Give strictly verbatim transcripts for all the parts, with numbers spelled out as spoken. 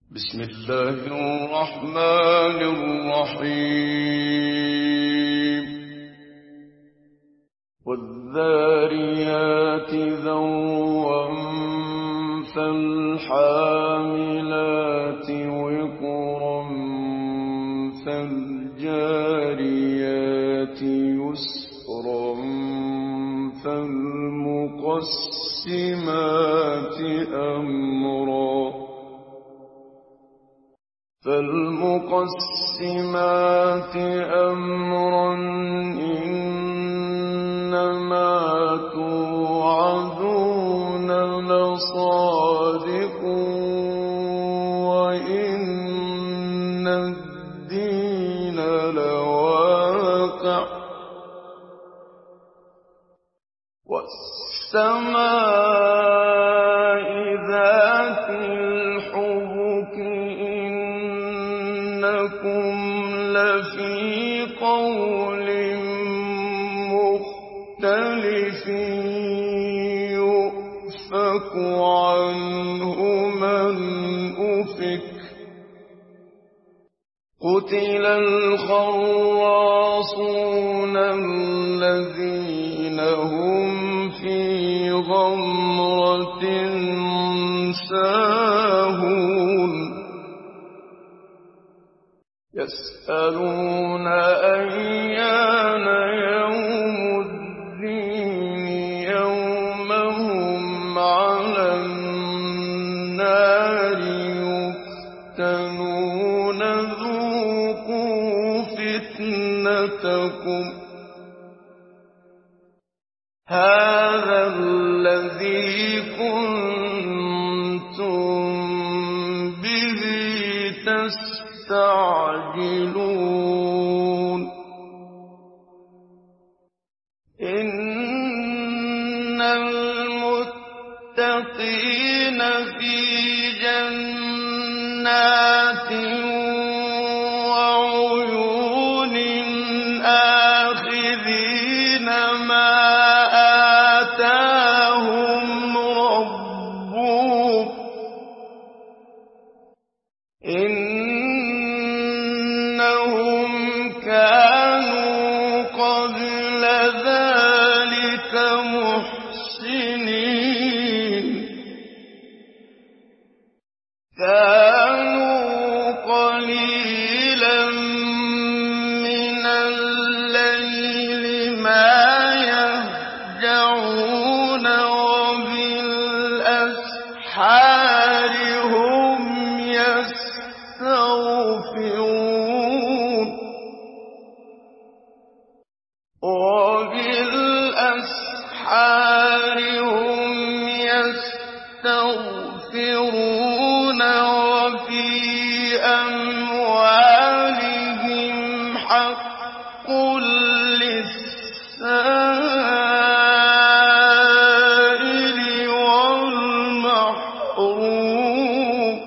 بسم الله الرحمن الرحيم والذاريات ذروا فالحاملات وقرا فالجاريات يسرا فالمقسمات أمرا فالمقسمات أمرا إنما توعدون لصادق وإن الدين لواقع والسماء ذات الحبك إنكم لفي قول مختلف يؤفك عنه من أفك قتل الخراصون الذين هم في غمرة ساهون يسألون أيان يوم الدين يوم هم على النار يفتنون ذوقوا فتنتكم هذا الذي كنتم به تستعجلون إن المتقين في جنات وعيون آخذين ما آتاهم ربهم إنهم كانوا قبل ذلك محسنين كانوا قليلا من الليل ما يهجعون وبالأسحار هم يستغفرون وبالأسحار هم يستغفرون وفي أموالهم حق للسائل والمحروم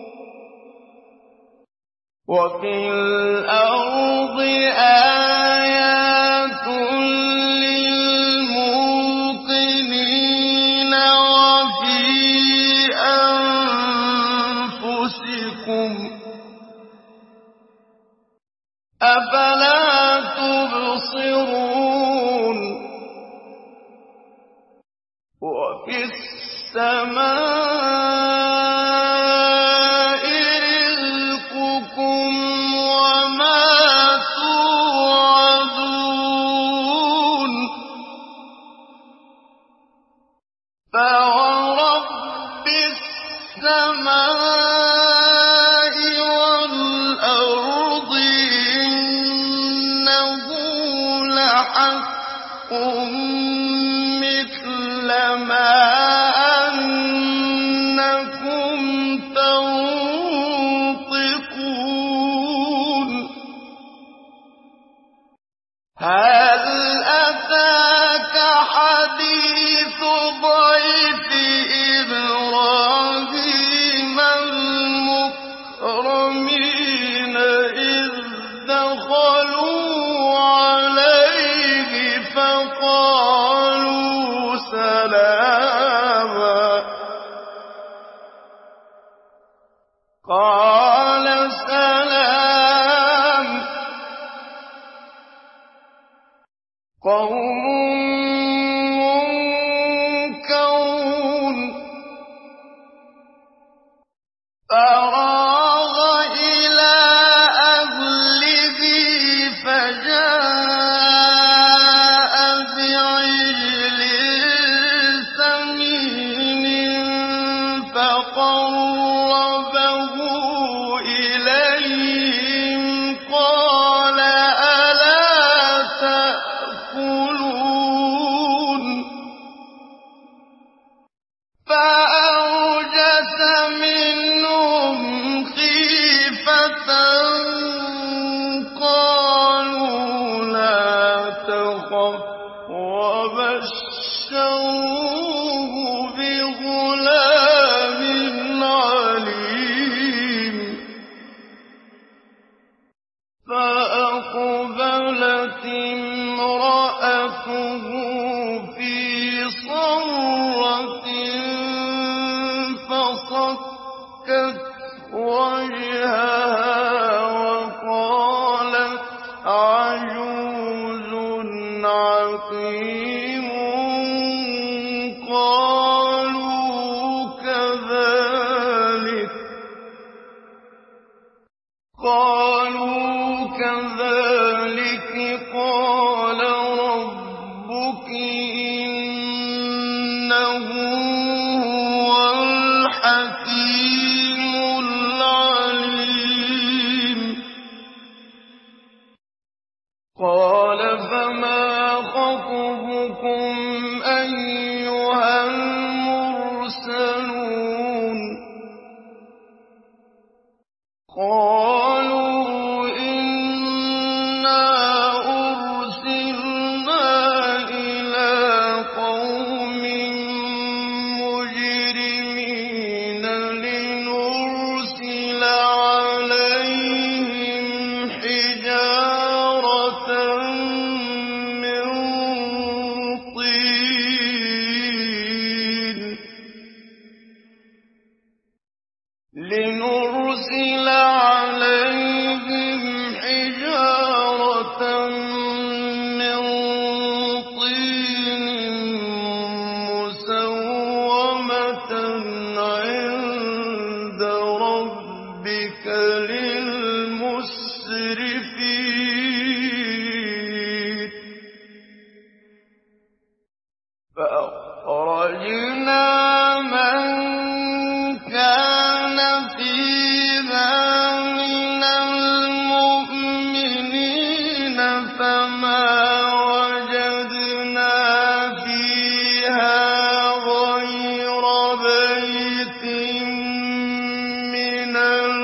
وفي الأرض آيات للموقنين وفي أنفسكم أفلا تبصرون وفي السماء رزقكم وما توعدون فورب السماء والأرض إنه لحق مثل ما أنكم تنطقون هل أتاك حديث ضيف إبراهيم قَالَ سَلَامٌ قَوْمٌ مُّنكَرُونَ فَرَاغَ إِلَىٰ أَهْلِهِ فَجَاءَ بِعِجْلٍ سَمِينٍ فَقَرَّبَهُ إِلَيْهِمْ قَالَ أَلَا تَأْكُلُونَ فَأَوْجَسَ مِنْهُمْ خِيفَةً قَالُوا لَا تَخَفْ وَبَشَّرُوهُ بِغُلَامٍ عَلِيمٍ فَأَقْبَلَتِ امْرَأَتُهُ فِي صَرَّةٍ فَصَكَّتْ وَجْهَهَا وَقَالَتْ عَجُوزٌ عَقِيمٌ قَالُوا كَذَٰلِكَ قَالَ رَبُّكِ إِنَّهُ هُوَ الْحَكِيمُ الْعَلِيمُ قَالَ فَمَا خَطْبُكُمْ أَيُّهَا الْمُرْسَلُونَ قَالُوا إِنَّا أُرْسِلْنَا إِلَىٰ قَوْمٍ مُّجْرِمِينَ لِنُرْسِلَ عَلَيْهِمْ حِجَارَةً مِّن طِينٍ لِنُرْسِلَ عَلَيْهِمْ حِجَارَةً مِّن طِينٍ مُّسَوَّمَةً عِندَ رَبِّكَ لِلْمُسْرِفِينَ فَأَخْرَجْنَا مَن كَانَ فِيهَا مِنَ الْمُؤْمِنِينَ فَمَا وَجَدْنَا فِيهَا غَيْرَ بَيْتٍ مِّنَ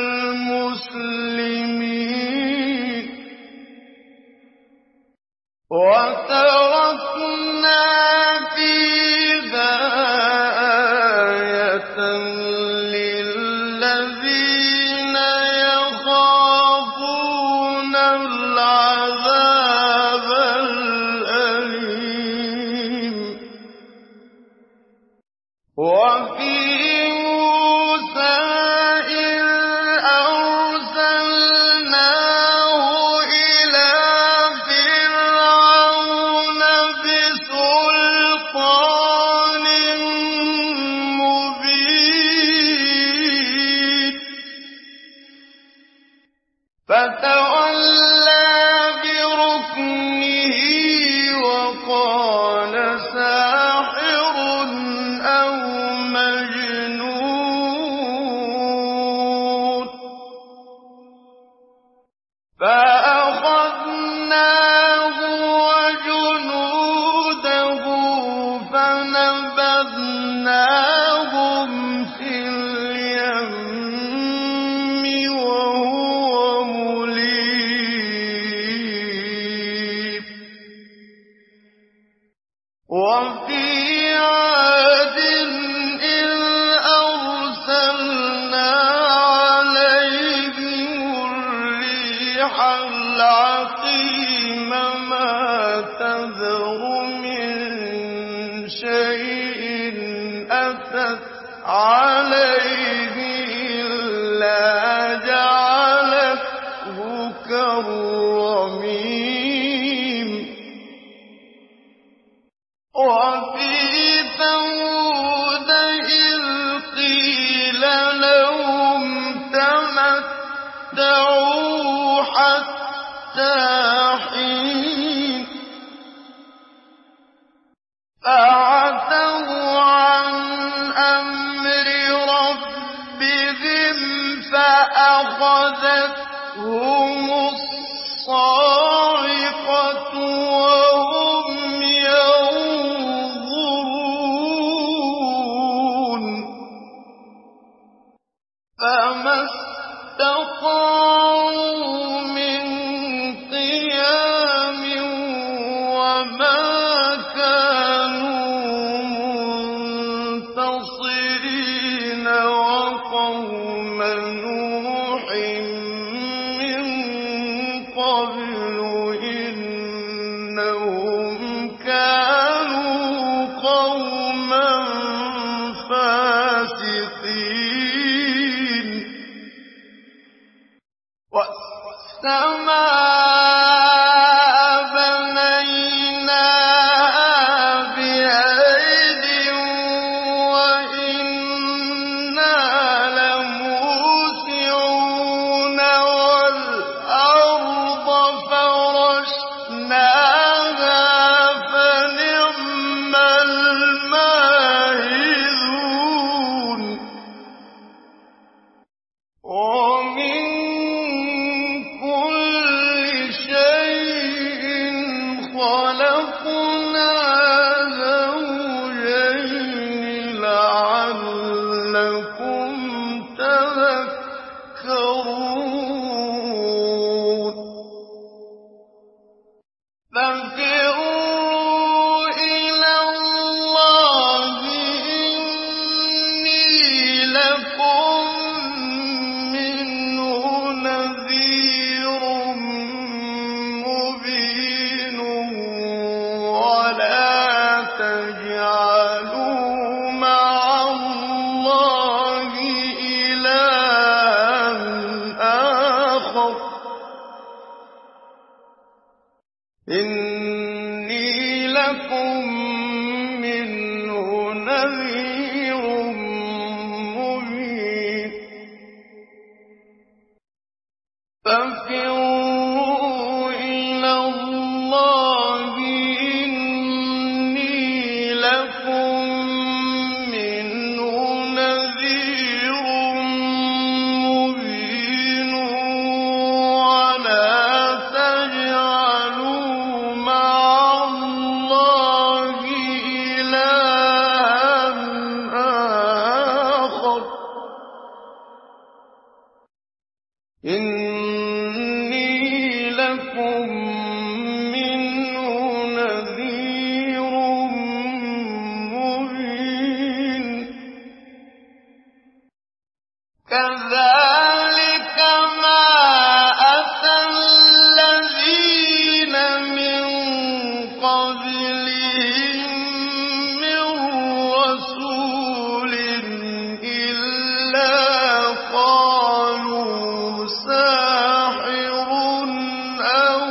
الْمُسْلِمِينَ وَتَرَكْنَا فِيهَا آيَةً لِّلَّذِينَ يَخَافُونَ الْعَذَابَ الْأَلِيمَ وَفِي مُوسَىٰ إِذْ أَرْسَلْنَاهُ إِلَىٰ فِرْعَوْنَ بِسُلْطَانٍ مُّبِينٍ فَتَوَلَّىٰ بِرُكْنِهِ وَقَالَ سَاحِرٌ أَوْ مَجْنُونٌ فَأَخَذْنَاهُ وَجُنُودَهُ فَنَبَذْنَاهُمْ فِي الْيَمِّ وَهُوَ مُلِيمٌ وَفِي عَادٍ إِذْ أَرْسَلْنَا عَلَيْهِمُ الرِّيحَ الْعَقِيمَ مَا تَذَرُ مِن شَيْءٍ أَتَتْ عَلَيْهِ إِلَّا الرميم وفي ثمود إذ قيل لهم تمتعوا حتى حين فعتوا عن أمر ربهم فأخذتهم الصاعقة وهم ينظرون فما استطاعوا من قيام وما كانوا منتصرين وقوم نوح من قبل إنهم كانوا قوما فاسقين والسماء بنيناها بأيد وإنا لموسعون والأرض فرشناها فنعم الماهدون ومن كل شيء خلقنا زوجين لعلكم تذكرون فانفروا إلى الله إني لكم منه نذير مبين ولا تجعلوا مع الله إلها آخر إني لكم منه نذير مبين فانفروا إلى الله إني لكم منه نذير مبين ولا تجعلوا مع الله إلها آخر إني لكم منه نذير مبين كذلك ما أتى الذين من قبلهم من رسول إلا قالوا ساحر أو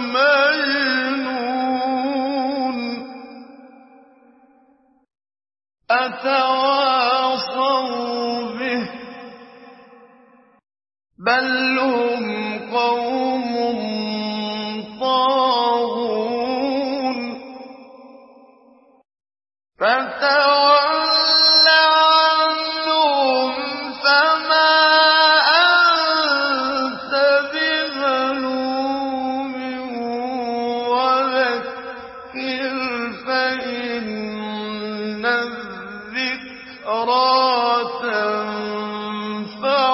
مجنون أتواصوا به بل هم قوم طاغون فتول عنهم فما أنت بملوم وذكر فإن الذكرى تنفع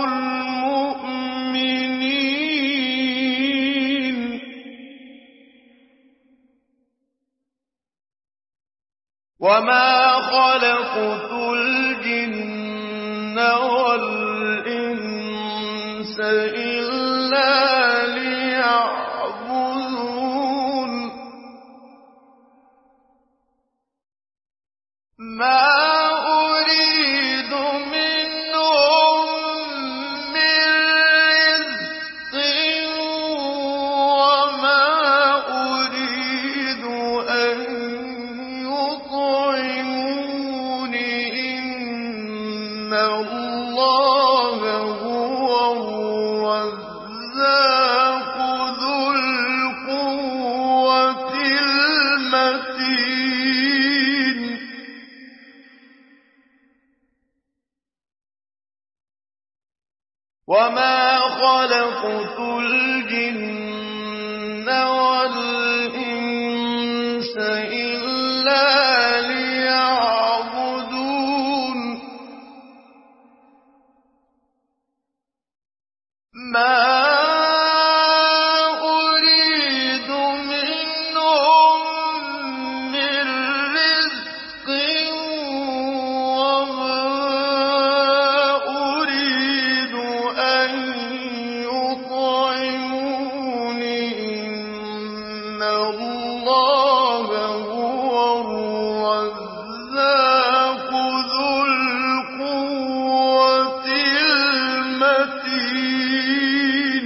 المؤمنين وما خلقت الجن والإنس إلا ليعبدون ما أريد منهم من رزق وما خلقت الجن والإنس إلا ليعبدون ما أريد منهم من رزق وما أريد أن يطعمون إن الله هو الرزاق ذو القوة المتين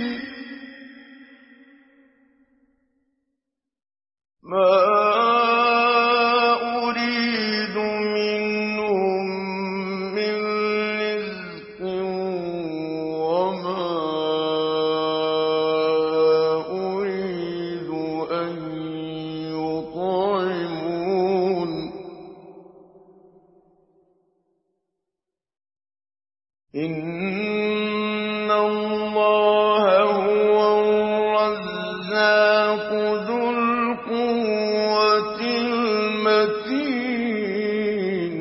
ما أريد منهم من رزق وما أريد أن يطعمون إن الله هو الرزاق ذو القوة المتين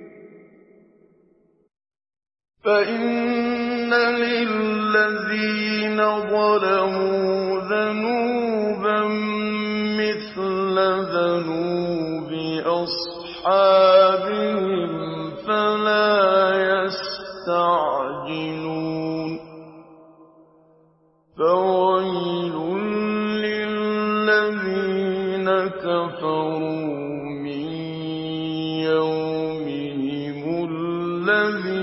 فإن للذين ظلموا ذنوبا مثل ذنوب أصحابهم فلا يستعجلون فويل للذين كفروا من يومهم الذي